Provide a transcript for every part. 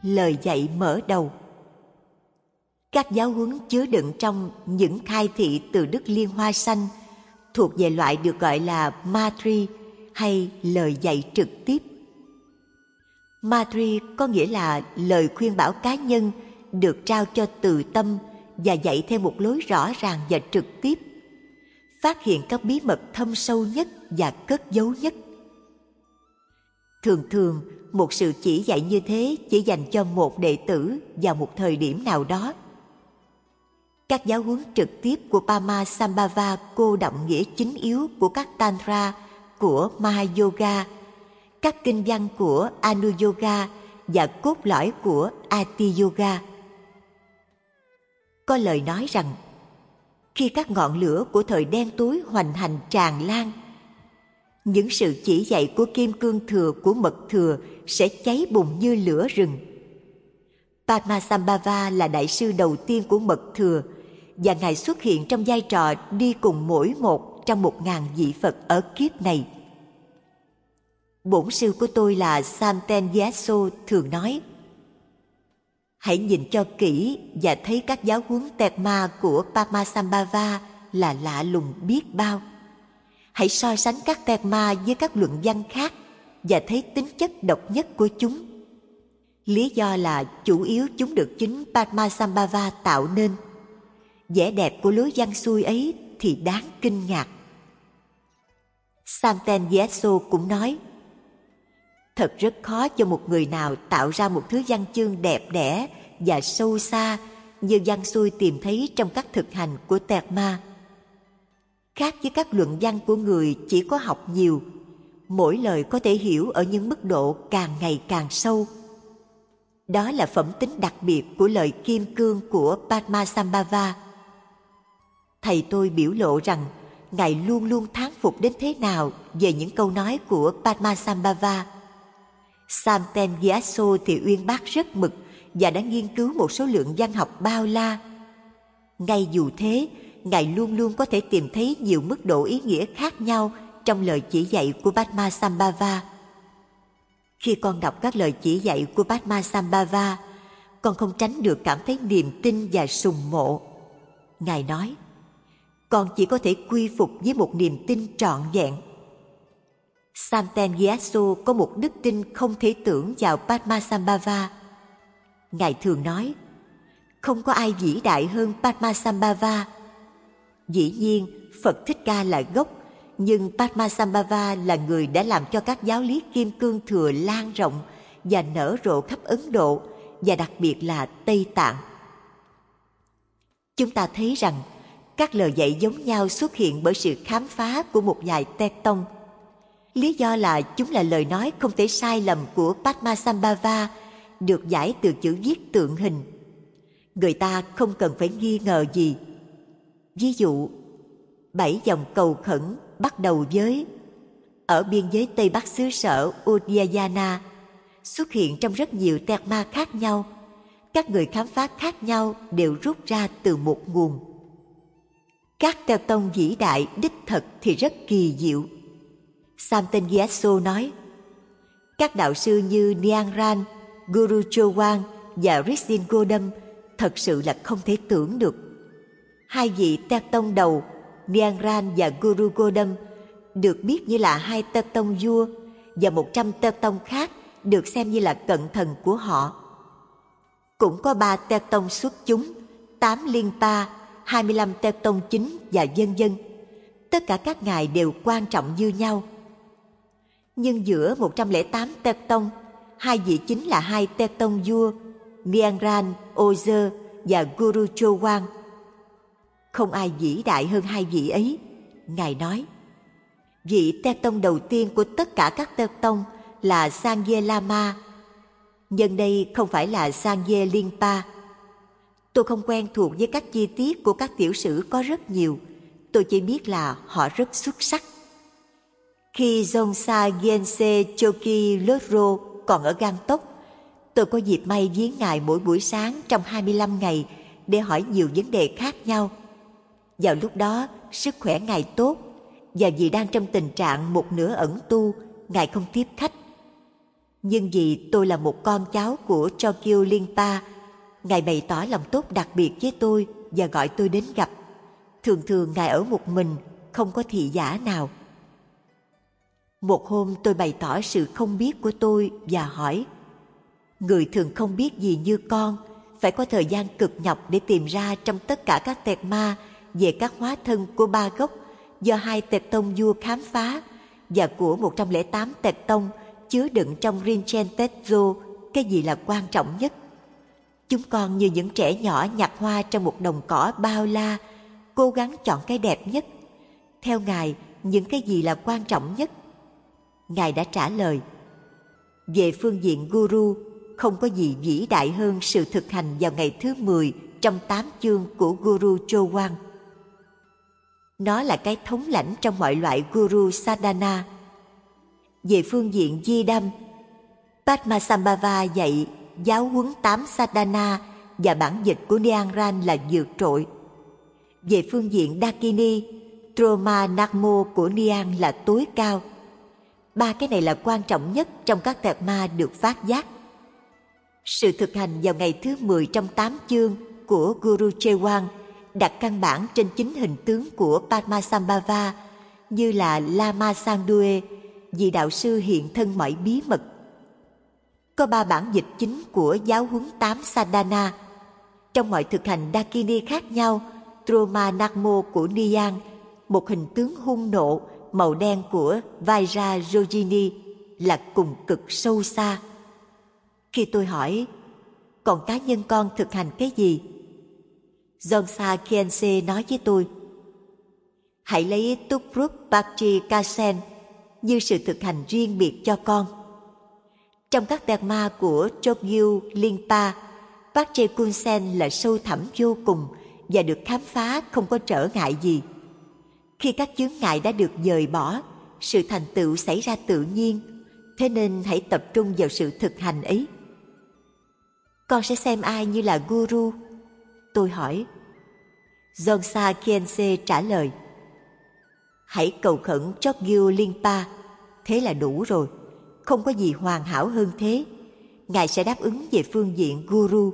lời dạy mở đầu. Các giáo huấn chứa đựng trong những khai thị từ Đức Liên Hoa Xanh thuộc về loại được gọi là Matri hay lời dạy trực tiếp. Matri có nghĩa là lời khuyên bảo cá nhân được trao cho từ tâm và dạy theo một lối rõ ràng và trực tiếp, phát hiện các bí mật thâm sâu nhất và cất giấu nhất. Thường thường, một sự chỉ dạy như thế chỉ dành cho một đệ tử vào một thời điểm nào đó. Các giáo huấn trực tiếp của Padmasambhava cô đọng nghĩa chính yếu của các Tantra của Mahayoga, các kinh văn của Anuyoga và cốt lõi của Ati-yoga. Có lời nói rằng, khi các ngọn lửa của thời đen tối hoành hành tràn lan, những sự chỉ dạy của kim cương thừa của mật thừa sẽ cháy bùng như lửa rừng. Padmasambhava là đại sư đầu tiên của mật thừa, và Ngài xuất hiện trong vai trò đi cùng mỗi một trong 1000 vị Phật ở kiếp này. Bổn sư của tôi là Samten Gyatso thường nói, hãy nhìn cho kỹ và thấy các giáo huấn Tegma của Padmasambhava là lạ lùng biết bao. Hãy so sánh các Tegma với các luận văn khác và thấy tính chất độc nhất của chúng. Lý do là chủ yếu chúng được chính Padmasambhava tạo nên. Vẻ đẹp của lối văn xuôi ấy thì đáng kinh ngạc. Samten Gyatso cũng nói, thật rất khó cho một người nào tạo ra một thứ văn chương đẹp đẽ và sâu xa như văn xuôi tìm thấy trong các thực hành của Tegma. Khác với các luận văn của người chỉ có học nhiều, mỗi lời có thể hiểu ở những mức độ càng ngày càng sâu. Đó là phẩm tính đặc biệt của lời kim cương của Padmasambhava. Thầy tôi biểu lộ rằng Ngài luôn luôn thán phục đến thế nào về những câu nói của Padmasambhava. Samten Gyatso thì uyên bác rất mực và đã nghiên cứu một số lượng văn học bao la. Ngay dù thế, Ngài luôn luôn có thể tìm thấy nhiều mức độ ý nghĩa khác nhau trong lời chỉ dạy của Padmasambhava. Khi con đọc các lời chỉ dạy của Padmasambhava, con không tránh được cảm thấy niềm tin và sùng mộ. Ngài nói, con chỉ có thể quy phục với một niềm tin trọn vẹn. Samten Gyatso có một đức tin không thể tưởng vào Padmasambhava. Ngài thường nói, không có ai vĩ đại hơn Padmasambhava. Dĩ nhiên, Phật Thích Ca là gốc, nhưng Padmasambhava là người đã làm cho các giáo lý kim cương thừa lan rộng và nở rộ khắp Ấn Độ, và đặc biệt là Tây Tạng. Chúng ta thấy rằng các lời dạy giống nhau xuất hiện bởi sự khám phá của một vài tê tông. Lý do là chúng là lời nói không thể sai lầm của Padmasambhava, được giải từ chữ viết tượng hình. Người ta không cần phải nghi ngờ gì. Ví dụ, 7 dòng cầu khẩn bắt đầu với ở biên giới Tây Bắc xứ sở Udayana, xuất hiện trong rất nhiều Tegma khác nhau. Các người khám phá khác nhau đều rút ra từ một nguồn. Các teo tông vĩ đại đích thực thì rất kỳ diệu. Samten Gyatso nói, các đạo sư như Nyan Ran, Guru Chowan và Rizin Godam thật sự là không thể tưởng được. Hai vị teo tông đầu, Nyan Ran và Guru Godam, được biết như là hai teo tông vua, và 100 teo tông khác được xem như là cận thần của họ. Cũng có 3 teo tông xuất chúng, 8 liên pa, 25 teo tông chính và vân vân. Tất cả các ngài đều quan trọng như nhau. Nhưng giữa 108 teo tông, 2 vị chính là 2 teo tông vua, Nyan Ran, Ozer và Guru Chowan. Không ai vĩ đại hơn 2 vị ấy. Ngài nói, vị teo tông đầu tiên của tất cả các teo tông là Sangye Lama. Nhân đây không phải là Sangye Linpa. Tôi không quen thuộc với các chi tiết của các tiểu sử có rất nhiều. Tôi chỉ biết là họ rất xuất sắc. Khi Dongsa Gyaltse Choki Lodro còn ở Gangtok, tôi có dịp may viếng ngài mỗi buổi sáng trong 25 ngày để hỏi nhiều vấn đề khác nhau. Vào lúc đó, sức khỏe ngài tốt, và vì đang trong tình trạng một nửa ẩn tu, ngài không tiếp khách. Nhưng vì tôi là một con cháu của Chokyu Rinpa, Ngài bày tỏ lòng tốt đặc biệt với tôi và gọi tôi đến gặp. Thường thường Ngài ở một mình, không có thị giả nào. Một hôm tôi bày tỏ sự không biết của tôi và hỏi: người thường không biết gì như con phải có thời gian cực nhọc để tìm ra trong tất cả các tẹt ma về các hóa thân của ba gốc do 2 tẹt tông vua khám phá và của 108 tẹt tông chứa đựng trong Rinchen Tetsu cái gì là quan trọng nhất. Chúng con như những trẻ nhỏ nhặt hoa trong một đồng cỏ bao la, cố gắng chọn cái đẹp nhất. Theo Ngài, những cái gì là quan trọng nhất? Ngài đã trả lời: về phương diện Guru, không có gì vĩ đại hơn sự thực hành vào ngày thứ 10 trong 8 chương của Guru Chowan. Nó là cái thống lãnh trong mọi loại Guru Sadhana. Về phương diện Di Đâm, Padmasambhava dạy giáo huấn 8 Sadhana và bản dịch của Nianran là vượt trội. Về phương diện Dakini, Troma Nakmo của Nian là tối cao. 3 cái này là quan trọng nhất trong các tẹt ma được phát giác. Sự thực hành vào ngày thứ 10 trong 8 chương của Guru Chewan đặt căn bản trên chính hình tướng của Padmasambhava, như là Lama Sangdue, vị đạo sư hiện thân mọi bí mật. Có 3 bản dịch chính của giáo huấn 8 Sadhana. Trong mọi thực hành Dakini khác nhau, Troma Nakmo của Nian, một hình tướng hung nộ màu đen của Vairajyogini, là cùng cực sâu xa. Khi tôi hỏi: còn cá nhân con thực hành cái gì? Dongsa Khyentse nói với tôi: hãy lấy Tukruk Pakchi Kasen như sự thực hành riêng biệt cho con. Trong các tẹt ma của Chokyu Rinpa, Pakche Kunsen là sâu thẳm vô cùng và được khám phá không có trở ngại gì. Khi các chướng ngại đã được dời bỏ, sự thành tựu xảy ra tự nhiên, thế nên hãy tập trung vào sự thực hành ấy. Con sẽ xem ai như là Guru? Tôi hỏi. Dongsa Khyentse trả lời: hãy cầu khẩn Chokyu Rinpa, thế là đủ rồi, không có gì hoàn hảo hơn thế. Ngài sẽ đáp ứng về phương diện Guru.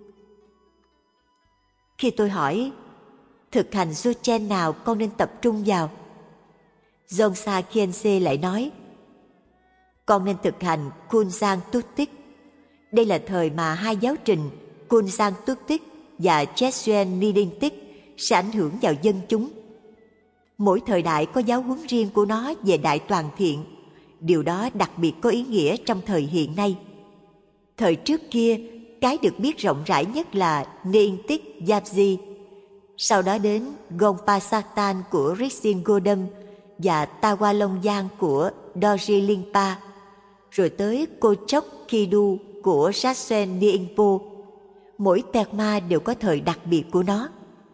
Khi tôi hỏi: thực hành Dzogchen nào con nên tập trung vào? Dongsa Khyentse lại nói: con nên thực hành Kunzang Tutik. Đây là thời mà 2 giáo trình Kunzang Tutik và Chesuen Nidintik sẽ ảnh hưởng vào dân chúng. Mỗi thời đại có giáo huấn riêng của nó về đại toàn thiện. Điều đó đặc biệt có ý nghĩa trong thời hiện nay. Thời trước kia, cái được biết rộng rãi nhất là Nidintik Yapji. Sau đó đến Gongpa của Rizin Godam và Tawalongyan của Dorji Lingpa, rồi tới Kochok Kidu của Jasen Niingpo. Mỗi tẹt ma đều có thời đặc biệt của nó.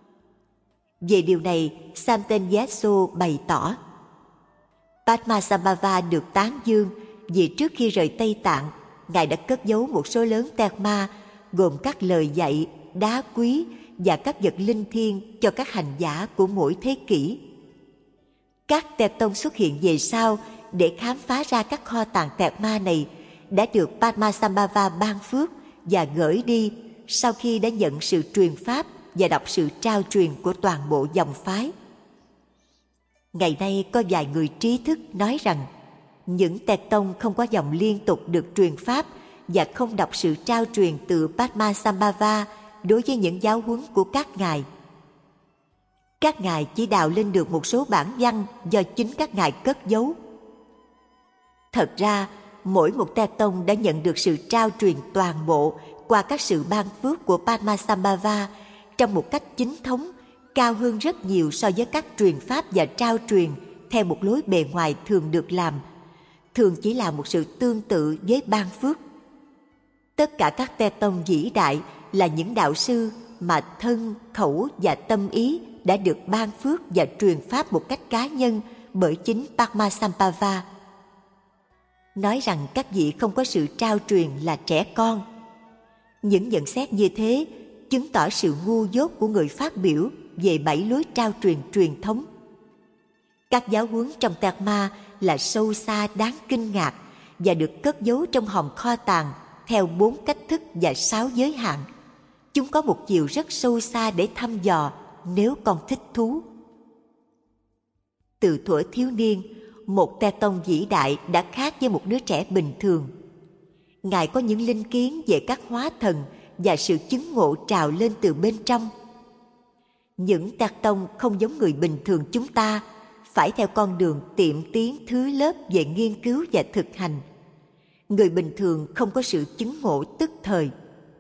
Về điều này, Samten Gyatso bày tỏ: Padmasambhava được tán dương vì trước khi rời Tây Tạng, Ngài đã cất giấu một số lớn tẹt ma gồm các lời dạy, đá quý và các vật linh thiêng cho các hành giả của mỗi thế kỷ. Các tẹt tông xuất hiện về sau để khám phá ra các kho tàng tẹt ma này đã được Padmasambhava ban phước và gửi đi sau khi đã nhận sự truyền pháp và đọc sự trao truyền của toàn bộ dòng phái. Ngày nay có vài người trí thức nói rằng những tẹt tông không có dòng liên tục được truyền pháp và không đọc sự trao truyền từ Padmasambhava đối với những giáo huấn của các ngài. Các ngài chỉ đào lên được một số bản văn do chính các ngài cất giấu. Thật ra, mỗi một tẹt tông đã nhận được sự trao truyền toàn bộ qua các sự ban phước của Padmasambhava trong một cách chính thống, cao hơn rất nhiều so với các truyền pháp và trao truyền theo một lối bề ngoài thường được làm, thường chỉ là một sự tương tự với ban phước. Tất cả các tẹt tông vĩ đại là những đạo sư mà thân, khẩu và tâm ý đã được ban phước và truyền pháp một cách cá nhân bởi chính Padmasambhava. Nói rằng các vị không có sự trao truyền là trẻ con. Những nhận xét như thế chứng tỏ sự ngu dốt của người phát biểu về 7 lối trao truyền truyền thống. Các giáo huấn trong tẹt ma là sâu xa đáng kinh ngạc và được cất giấu trong hòm kho tàng theo 4 cách thức và 6 giới hạn. Chúng có một chiều rất sâu xa để thăm dò nếu con thích thú. Từ thuở thiếu niên, một Te Tông vĩ đại đã khác với một đứa trẻ bình thường. Ngài có những linh kiến về các hóa thần và sự chứng ngộ trào lên từ bên trong. Những Te Tông không giống người bình thường chúng ta, phải theo con đường tiệm tiến thứ lớp về nghiên cứu và thực hành. Người bình thường không có sự chứng ngộ tức thời.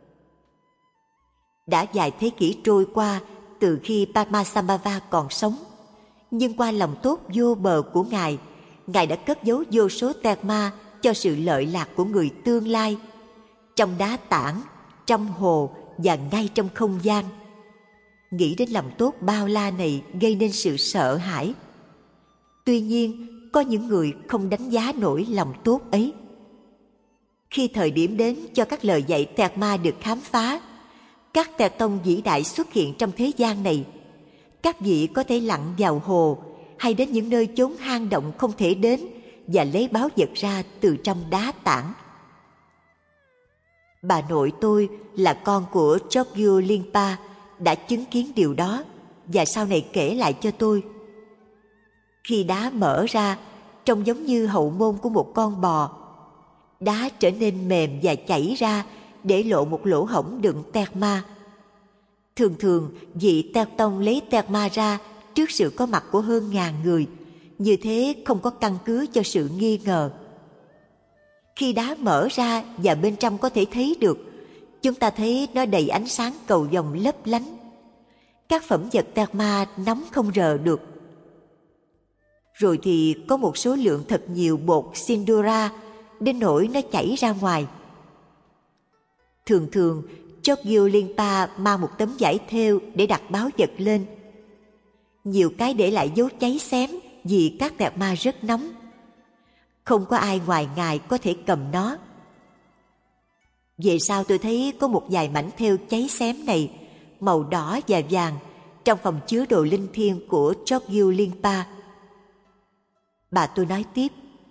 Đã vài thế kỷ trôi qua từ khi Padmasambhava còn sống, nhưng qua lòng tốt vô bờ của Ngài, Ngài đã cất giấu vô số terma cho sự lợi lạc của người tương lai, trong đá tảng, trong hồ và ngay trong không gian. Nghĩ đến lòng tốt bao la này gây nên sự sợ hãi. Tuy nhiên, có những người không đánh giá nổi lòng tốt ấy. Khi thời điểm đến cho các lời dạy terma được khám phá, các Te Tông vĩ đại xuất hiện trong thế gian này. Các vị có thể lặn vào hồ hay đến những nơi chốn hang động không thể đến và lấy báu vật ra từ trong đá tảng. Bà nội tôi là con của Chokgyul Rinpa đã chứng kiến điều đó và sau này kể lại cho tôi. Khi đá mở ra, trông giống như hậu môn của một con bò. Đá trở nên mềm và chảy ra để lộ một lỗ hổng đựng terma. Thường thường, vị Te Tông lấy terma ra trước sự có mặt của hơn 1000 người, như thế không có căn cứ cho sự nghi ngờ. Khi đá mở ra và bên trong có thể thấy được, chúng ta thấy nó đầy ánh sáng cầu vồng lấp lánh. Các phẩm vật terma nóng không rờ được. Rồi thì có một số lượng thật nhiều bột sindura đến nỗi nó chảy ra ngoài. Thường thường, Chokgyul Rinpa mang một tấm vải thêu để đặt báu vật lên. Nhiều cái để lại dấu cháy xém vì các terma rất nóng. Không có ai ngoài Ngài có thể cầm nó. Về sau tôi thấy có một vài mảnh thêu cháy xém này, màu đỏ và vàng, trong phòng chứa đồ linh thiêng của Chokgyul Rinpa. Bà tôi nói tiếp.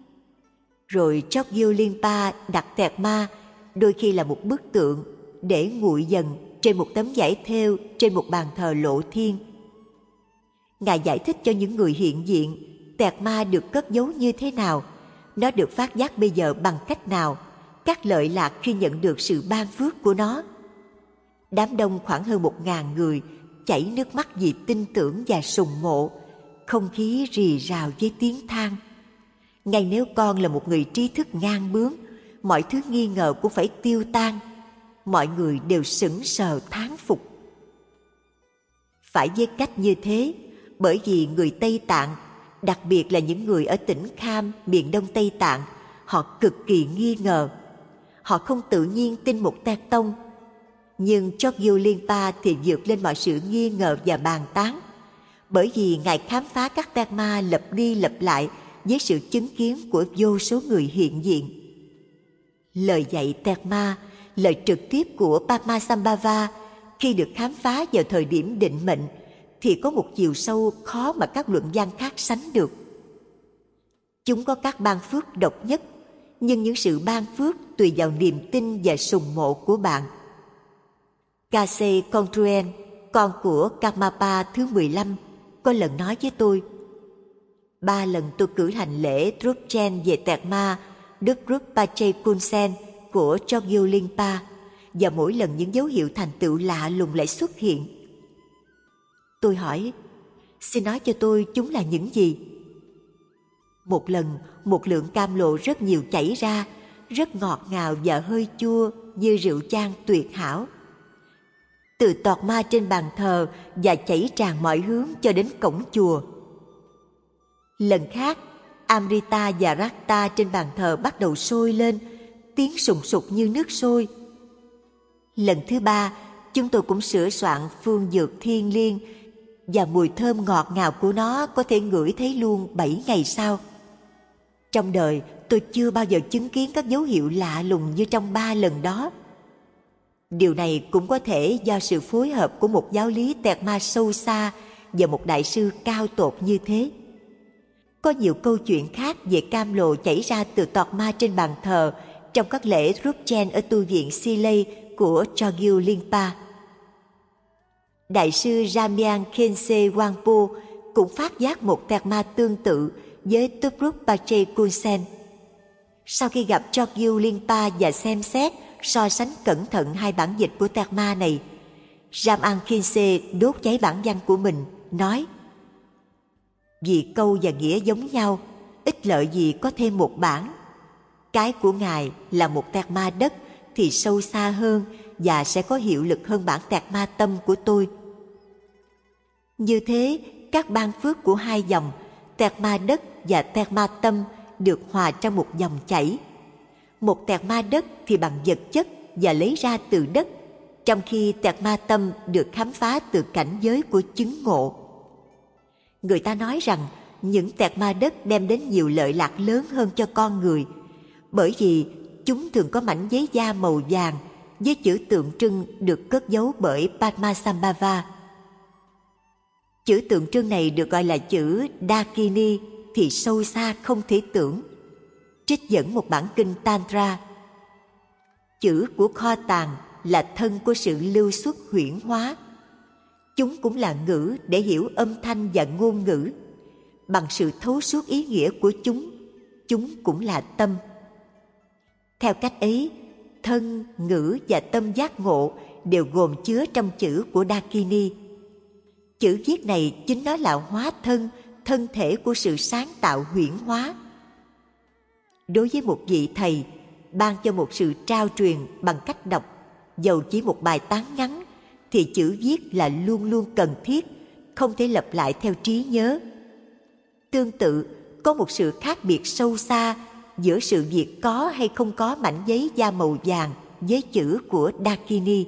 Rồi Chokgyul Rinpa đặt terma, đôi khi là một bức tượng, để nguội dần trên một tấm vải thêu trên một bàn thờ lộ thiên. Ngài giải thích cho những người hiện diện terma được cất giấu như thế nào, nó được phát giác bây giờ bằng cách nào, các lợi lạc khi nhận được sự ban phước của nó. Đám đông khoảng hơn 1000 người chảy nước mắt vì tin tưởng và sùng mộ, không khí rì rào với tiếng than. Ngay nếu con là một người trí thức ngang bướng, mọi thứ nghi ngờ cũng phải tiêu tan. Mọi người đều sững sờ thán phục. Phải với cách như thế, bởi vì người Tây Tạng, đặc biệt là những người ở tỉnh Kham, miền đông Tây Tạng, họ cực kỳ nghi ngờ. Họ không tự nhiên tin một Te Tông. Nhưng Chokgyul Rinpa thì vượt lên mọi sự nghi ngờ và bàn tán, bởi vì Ngài khám phá các terma lặp đi lặp lại với sự chứng kiến của vô số người hiện diện. Lời dạy terma, lời trực tiếp của Padmasambhava khi được khám phá vào thời điểm định mệnh thì có một chiều sâu khó mà các luận văn khác sánh được. Chúng có các ban phước độc nhất, nhưng những sự ban phước tùy vào niềm tin và sùng mộ của bạn. Kase Kontruen, con của Karmapa thứ 15, có lần nói với tôi: 3 lần tôi cử hành lễ Drupchen về terma Đức Rupache Kunsen của Chokgyul Rinpa, và mỗi lần những dấu hiệu thành tựu lạ lùng lại xuất hiện. Tôi hỏi: xin nói cho tôi chúng là những gì? Một lần, một lượng cam lộ rất nhiều chảy ra, rất ngọt ngào và hơi chua như rượu chan tuyệt hảo. Từ tọt ma trên bàn thờ và chảy tràn mọi hướng cho đến cổng chùa. Lần khác, Amrita và Rakta trên bàn thờ bắt đầu sôi lên, tiếng sùng sục như nước sôi. Lần thứ 3, chúng tôi cũng sửa soạn phương dược thiên liêng, và mùi thơm ngọt ngào của nó có thể ngửi thấy luôn 7 ngày sau. Trong đời, tôi chưa bao giờ chứng kiến các dấu hiệu lạ lùng như trong 3 lần đó. Điều này cũng có thể do sự phối hợp của một giáo lý terma sâu xa và một đại sư cao tột như thế. Có nhiều câu chuyện khác về cam lồ chảy ra từ tọt ma trên bàn thờ trong các lễ Drupchen ở tu viện Silay của Chogyam Lingpa. Đại sư Ramyan Khense Wangpo cũng phát giác một tẹt ma tương tự với Tupruk Pache Kunsen. Sau khi gặp Chogyam Lingpa và xem xét, so sánh cẩn thận hai bản dịch của tẹt ma này, Ramyan Khense đốt cháy bản văn của mình, nói: vì câu và nghĩa giống nhau, ích lợi gì có thêm một bản. Cái của Ngài là một tẹt ma đất thì sâu xa hơn và sẽ có hiệu lực hơn bản tẹt ma tâm của tôi. Như thế, các ban phước của hai dòng, tẹt ma đất và tẹt ma tâm, được hòa trong một dòng chảy. Một tẹt ma đất thì bằng vật chất và lấy ra từ đất, trong khi tẹt ma tâm được khám phá từ cảnh giới của chứng ngộ. Người ta nói rằng những tẹt ma đất đem đến nhiều lợi lạc lớn hơn cho con người, bởi vì chúng thường có mảnh giấy da màu vàng với chữ tượng trưng được cất giấu bởi Padmasambhava. Chữ tượng trưng này được gọi là chữ Dakini, thì sâu xa không thể tưởng. Trích dẫn một bản kinh Tantra. Chữ của kho tàng là thân của sự lưu xuất huyễn hóa. Chúng cũng là ngữ để hiểu âm thanh và ngôn ngữ. Bằng sự thấu suốt ý nghĩa của chúng cũng là tâm. Theo cách ấy, thân, ngữ và tâm giác ngộ đều gồm chứa trong chữ của Dakini. Chữ viết này chính nó là hóa thân, thân thể của sự sáng tạo huyễn hóa. Đối với một vị thầy, ban cho một sự trao truyền bằng cách đọc, dầu chỉ một bài tán ngắn, thì chữ viết là luôn luôn cần thiết, không thể lặp lại theo trí nhớ. Tương tự, có một sự khác biệt sâu xa giữa sự việc có hay không có mảnh giấy da màu vàng với chữ của Dakini.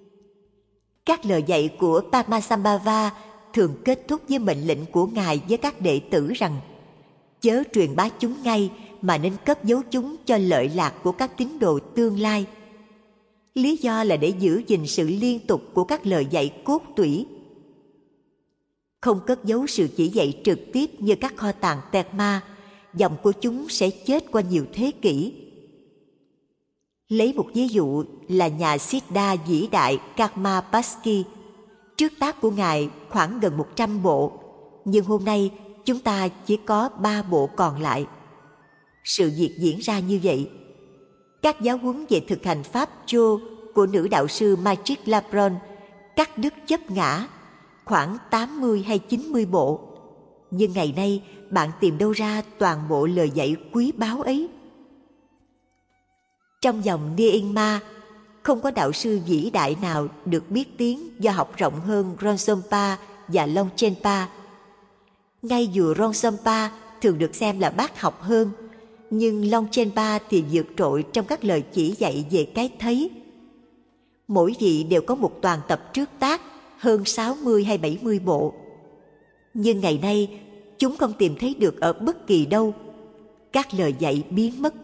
Các lời dạy của Padmasambhava thường kết thúc với mệnh lệnh của Ngài với các đệ tử rằng: chớ truyền bá chúng ngay, mà nên cất giấu chúng cho lợi lạc của các tín đồ tương lai. Lý do là để giữ gìn sự liên tục của các lời dạy cốt tủy. Không cất giấu sự chỉ dạy trực tiếp như các kho tàng tẹt ma, dòng của chúng sẽ chết qua nhiều thế kỷ. Lấy một ví dụ là nhà Siddha vĩ đại Karmapasky. Trước tác của Ngài khoảng gần 100 bộ, nhưng hôm nay chúng ta chỉ có 3 bộ còn lại. Sự việc diễn ra như vậy. Các giáo huấn về thực hành Pháp Chô của nữ đạo sư Magic Labron cắt đứt chấp ngã, khoảng 80 hay 90 bộ. Nhưng ngày nay bạn tìm đâu ra toàn bộ lời dạy quý báu ấy? Trong dòng Nyingma, không có đạo sư vĩ đại nào được biết tiếng do học rộng hơn Ronsompa và Longchenpa. Ngay dù Ronsompa thường được xem là bác học hơn, nhưng Longchenpa thì vượt trội trong các lời chỉ dạy về cái thấy. Mỗi vị đều có một toàn tập trước tác hơn 60 hay 70 bộ. Nhưng ngày nay, chúng không tìm thấy được ở bất kỳ đâu. Các lời dạy biến mất.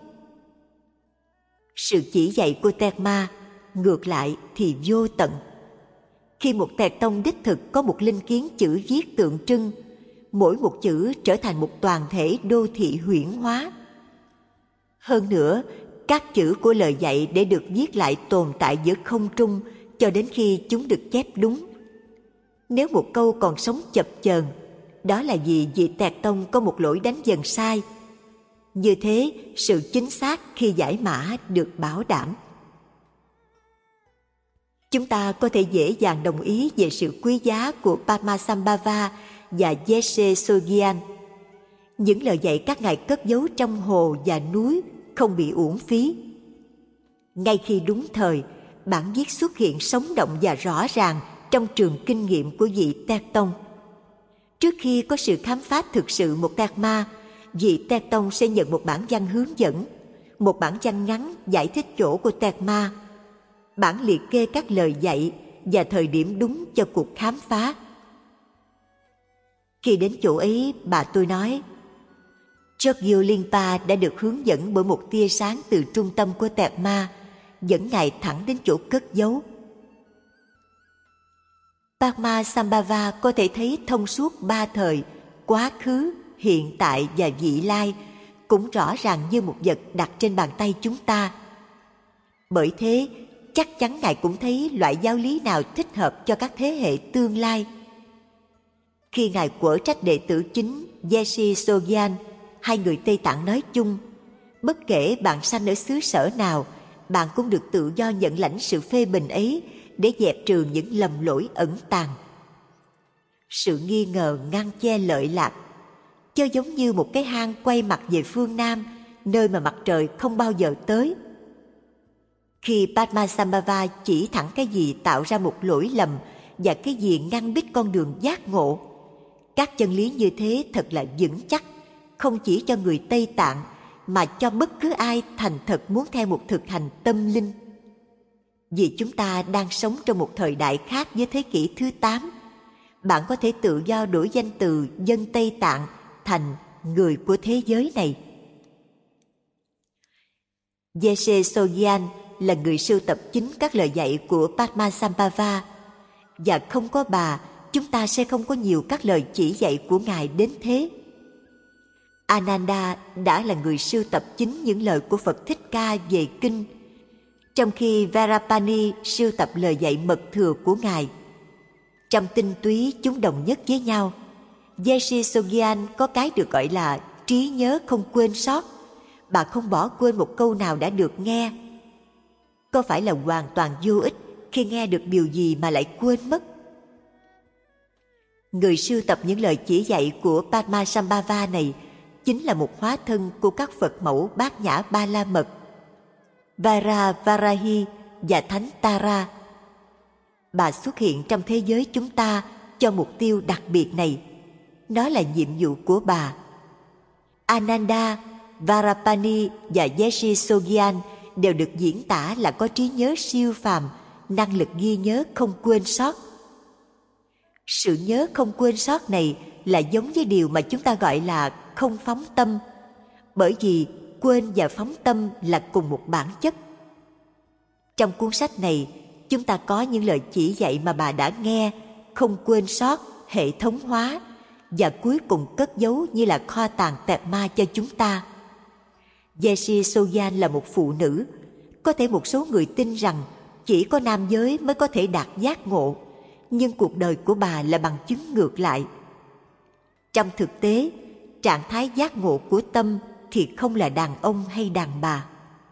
Sự chỉ dạy của Tẹt Ma ngược lại thì vô tận. Khi một Tẹt Tông đích thực có một linh kiến chữ viết tượng trưng, mỗi một chữ trở thành một toàn thể đô thị huyễn hóa. Hơn nữa, các chữ của lời dạy để được viết lại tồn tại giữa không trung cho đến khi chúng được chép đúng. Nếu một câu còn sống chập chờn, đó là vì vị Tẹt Tông có một lỗi đánh dần sai. Như thế, sự chính xác khi giải mã được bảo đảm. Chúng ta có thể dễ dàng đồng ý về sự quý giá của Padmasambhava và Yeshe Sogyan. Những lời dạy các ngài cất giấu trong hồ và núi không bị uổng phí. Ngay khi đúng thời, bản viết xuất hiện sống động và rõ ràng trong trường kinh nghiệm của vị Tẹt Tông. Trước khi có sự khám phá thực sự một Tẹt Ma, vị Tẹt Tông sẽ nhận một bản văn hướng dẫn, một bản văn ngắn giải thích chỗ của Tẹt Ma, bản liệt kê các lời dạy và thời điểm đúng cho cuộc khám phá. Khi đến chỗ ấy, bà tôi nói, Chogyam Lingpa đã được hướng dẫn bởi một tia sáng từ trung tâm của Tẹt Ma, dẫn ngài thẳng đến chỗ cất giấu. Padmasambhava có thể thấy thông suốt ba thời, quá khứ, hiện tại và vị lai cũng rõ ràng như một vật đặt trên bàn tay chúng ta. Bởi thế, chắc chắn Ngài cũng thấy loại giáo lý nào thích hợp cho các thế hệ tương lai. Khi Ngài quở trách đệ tử chính Geshe Sogyan, hai người Tây Tạng nói chung, bất kể bạn sanh ở xứ sở nào, bạn cũng được tự do nhận lãnh sự phê bình ấy để dẹp trừ những lầm lỗi ẩn tàng. Sự nghi ngờ ngăn che lợi lạc, chớ giống như một cái hang quay mặt về phương Nam, nơi mà mặt trời không bao giờ tới. Khi Padmasambhava chỉ thẳng cái gì tạo ra một lỗi lầm và cái gì ngăn bít con đường giác ngộ, các chân lý như thế thật là vững chắc, không chỉ cho người Tây Tạng mà cho bất cứ ai thành thật muốn theo một thực hành tâm linh. Vì chúng ta đang sống trong một thời đại khác với thế kỷ thứ 8, bạn có thể tự do đổi danh từ dân Tây Tạng thành người của thế giới này. Geshe Sogyan là người sưu tập chính các lời dạy của Padmasambhava, và không có bà, chúng ta sẽ không có nhiều các lời chỉ dạy của Ngài đến thế. Ananda đã là người sưu tập chính những lời của Phật Thích Ca về kinh, trong khi Varapani sưu tập lời dạy mật thừa của Ngài. Trong tinh túy chúng đồng nhất với nhau. Geshe Sogyan có cái được gọi là trí nhớ không quên sót. Bà không bỏ quên một câu nào đã được nghe. Có phải là hoàn toàn vô ích khi nghe được điều gì mà lại quên mất? Người sưu tập những lời chỉ dạy của Padmasambhava này chính là một hóa thân của các Phật mẫu Bát Nhã Ba La Mật, Vara Varahi và Thánh Tara. Bà xuất hiện trong thế giới chúng ta cho mục tiêu đặc biệt này. Nó là nhiệm vụ của bà. Ananda, Varapani và Geshe Sogyan đều được diễn tả là có trí nhớ siêu phàm, năng lực ghi nhớ không quên sót. Sự nhớ không quên sót này là giống với điều mà chúng ta gọi là không phóng tâm, bởi vì quên và phóng tâm là cùng một bản chất. Trong cuốn sách này, chúng ta có những lời chỉ dạy mà bà đã nghe, không quên sót, hệ thống hóa, và cuối cùng cất giấu như là kho tàng tẹt ma cho chúng ta. Geshe Sogyan là một phụ nữ. Có thể một số người tin rằng chỉ có nam giới mới có thể đạt giác ngộ, nhưng cuộc đời của bà là bằng chứng ngược lại. Trong thực tế, trạng thái giác ngộ của tâm thì không là đàn ông hay đàn bà.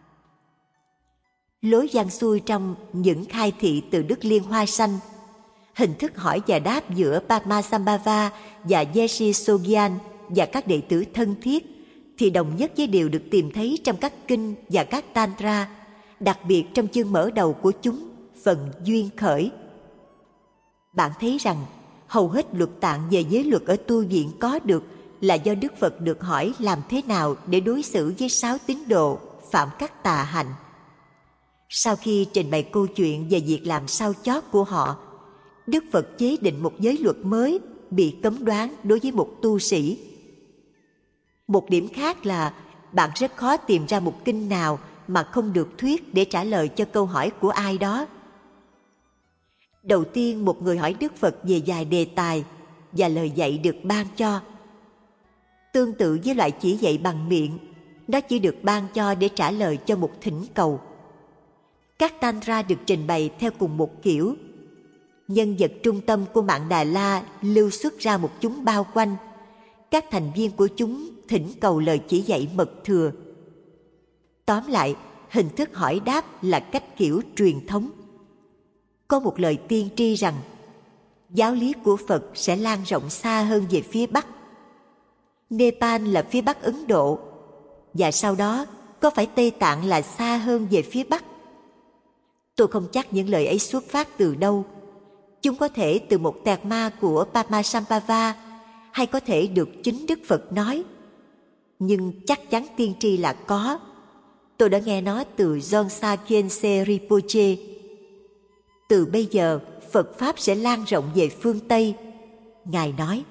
Lối văn xuôi trong những khai thị từ Đức Liên Hoa Sanh, hình thức hỏi và đáp giữa Padmasambhava và Geshe Sogyan và các đệ tử thân thiết thì đồng nhất với điều được tìm thấy trong các kinh và các tantra, đặc biệt trong chương mở đầu của chúng, phần duyên khởi. Bạn thấy rằng hầu hết luật tạng về giới luật ở tu viện có được là do Đức Phật được hỏi làm thế nào để đối xử với 6 tín đồ phạm các tà hạnh. Sau khi trình bày câu chuyện về việc làm sao chót của họ, Đức Phật chế định một giới luật mới bị cấm đoán đối với một tu sĩ. Một điểm khác là bạn rất khó tìm ra một kinh nào mà không được thuyết để trả lời cho câu hỏi của ai đó. Đầu tiên, một người hỏi Đức Phật về vài đề tài và lời dạy được ban cho. Tương tự với loại chỉ dạy bằng miệng, nó chỉ được ban cho để trả lời cho một thỉnh cầu. Các tantra được trình bày theo cùng một kiểu. Nhân vật trung tâm của mạng Đà La lưu xuất ra một chúng bao quanh. Các thành viên của chúng thỉnh cầu lời chỉ dạy mật thừa. Tóm lại, hình thức hỏi đáp là cách kiểu truyền thống. Có một lời tiên tri rằng giáo lý của Phật sẽ lan rộng xa hơn về phía Bắc. Nepal là phía Bắc Ấn Độ, và sau đó có phải Tây Tạng là xa hơn về phía Bắc? Tôi không chắc những lời ấy xuất phát từ đâu. Chúng có thể từ một tẹt ma của Padmasambhava, hay có thể được chính Đức Phật nói. Nhưng chắc chắn tiên tri là có. Tôi đã nghe nó từ Dzongsa Khyentse Rinpoche. Từ bây giờ, Phật Pháp sẽ lan rộng về phương Tây, Ngài nói.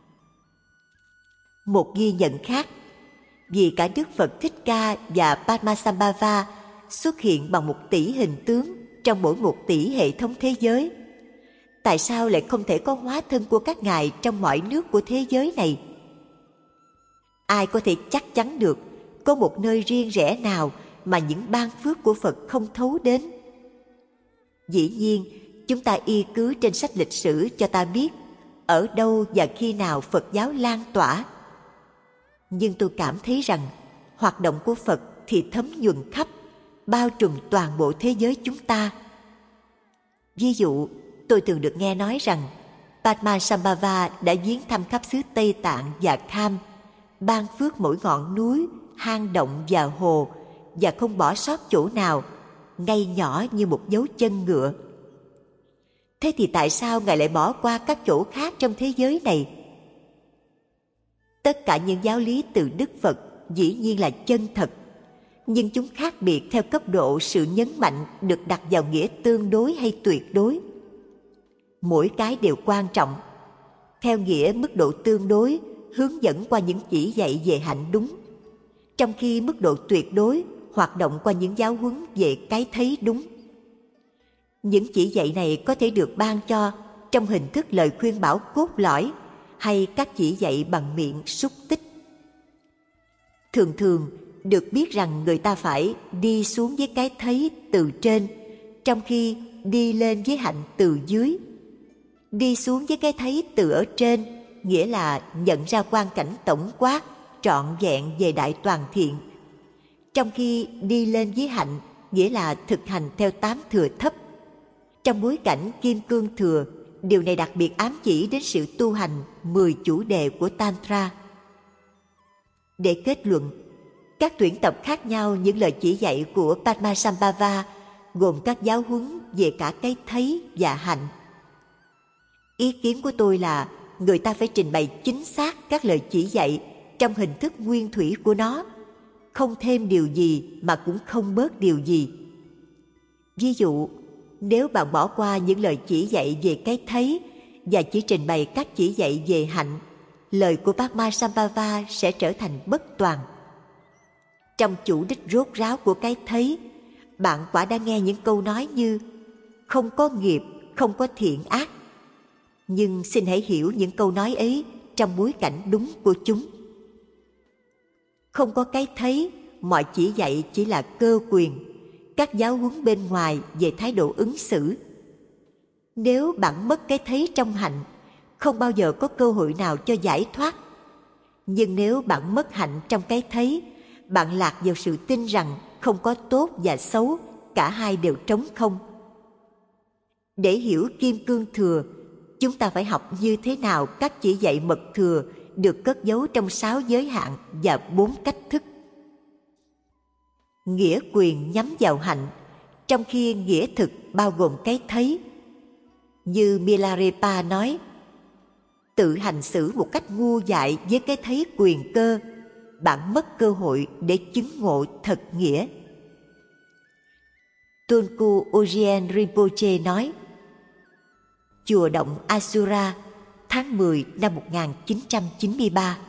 Một ghi nhận khác, vì cả Đức Phật Thích Ca và Padmasambhava xuất hiện bằng 1 tỷ hình tướng trong mỗi 1 tỷ hệ thống thế giới. Tại sao lại không thể có hóa thân của các ngài trong mọi nước của thế giới này? Ai có thể chắc chắn được có một nơi riêng rẽ nào mà những ban phước của Phật không thấu đến? Dĩ nhiên, chúng ta y cứ trên sách lịch sử cho ta biết ở đâu và khi nào Phật giáo lan tỏa. Nhưng tôi cảm thấy rằng hoạt động của Phật thì thấm nhuần khắp, bao trùm toàn bộ thế giới chúng ta. Ví dụ, tôi thường được nghe nói rằng Padmasambhava đã viếng thăm khắp xứ Tây Tạng và Kham, ban phước mỗi ngọn núi, hang động và hồ, và không bỏ sót chỗ nào, ngay nhỏ như một dấu chân ngựa. Thế thì tại sao Ngài lại bỏ qua các chỗ khác trong thế giới này? Tất cả những giáo lý từ Đức Phật dĩ nhiên là chân thật, nhưng chúng khác biệt theo cấp độ sự nhấn mạnh được đặt vào nghĩa tương đối hay tuyệt đối. Mỗi cái đều quan trọng. Theo nghĩa mức độ tương đối hướng dẫn qua những chỉ dạy về hạnh đúng, trong khi mức độ tuyệt đối hoạt động qua những giáo huấn về cái thấy đúng. Những chỉ dạy này có thể được ban cho trong hình thức lời khuyên bảo cốt lõi hay các chỉ dạy bằng miệng xúc tích. Thường thường được biết rằng người ta phải đi xuống với cái thấy từ trên, trong khi đi lên với hạnh từ dưới. Đi xuống với cái thấy từ ở trên nghĩa là nhận ra quang cảnh tổng quát, trọn vẹn về đại toàn thiện, trong khi đi lên với hạnh nghĩa là thực hành theo tám thừa thấp. Trong bối cảnh Kim Cương Thừa, điều này đặc biệt ám chỉ đến sự tu hành 10 chủ đề của Tantra. Để kết luận, các tuyển tập khác nhau những lời chỉ dạy của Padmasambhava gồm các giáo huấn về cả cái thấy và hạnh. Ý kiến của tôi là người ta phải trình bày chính xác các lời chỉ dạy trong hình thức nguyên thủy của nó, không thêm điều gì mà cũng không bớt điều gì. Ví dụ, nếu bạn bỏ qua những lời chỉ dạy về cái thấy và chỉ trình bày các chỉ dạy về hạnh, lời của Padmasambhava sẽ trở thành bất toàn. Trong chủ đích rốt ráo của cái thấy, bạn quả đã nghe những câu nói như không có nghiệp, không có thiện ác. Nhưng xin hãy hiểu những câu nói ấy trong bối cảnh đúng của chúng. Không có cái thấy, mọi chỉ dạy chỉ là cơ quyền, các giáo huấn bên ngoài về thái độ ứng xử. Nếu bạn mất cái thấy trong hạnh, không bao giờ có cơ hội nào cho giải thoát. Nhưng nếu bạn mất hạnh trong cái thấy, bạn lạc vào sự tin rằng không có tốt và xấu, cả hai đều trống không. Để hiểu Kim Cương Thừa, chúng ta phải học như thế nào các chỉ dạy mật thừa được cất giấu trong 6 giới hạn và 4 cách thức. Nghĩa quyền nhắm vào hạnh, trong khi nghĩa thực bao gồm cái thấy. Như Milarepa nói, tự hành xử một cách ngu dại với cái thấy quyền cơ, bạn mất cơ hội để chứng ngộ thật nghĩa. Tunku Oyen Rinpoche nói, Chùa Động Asura, tháng 10 năm 1993.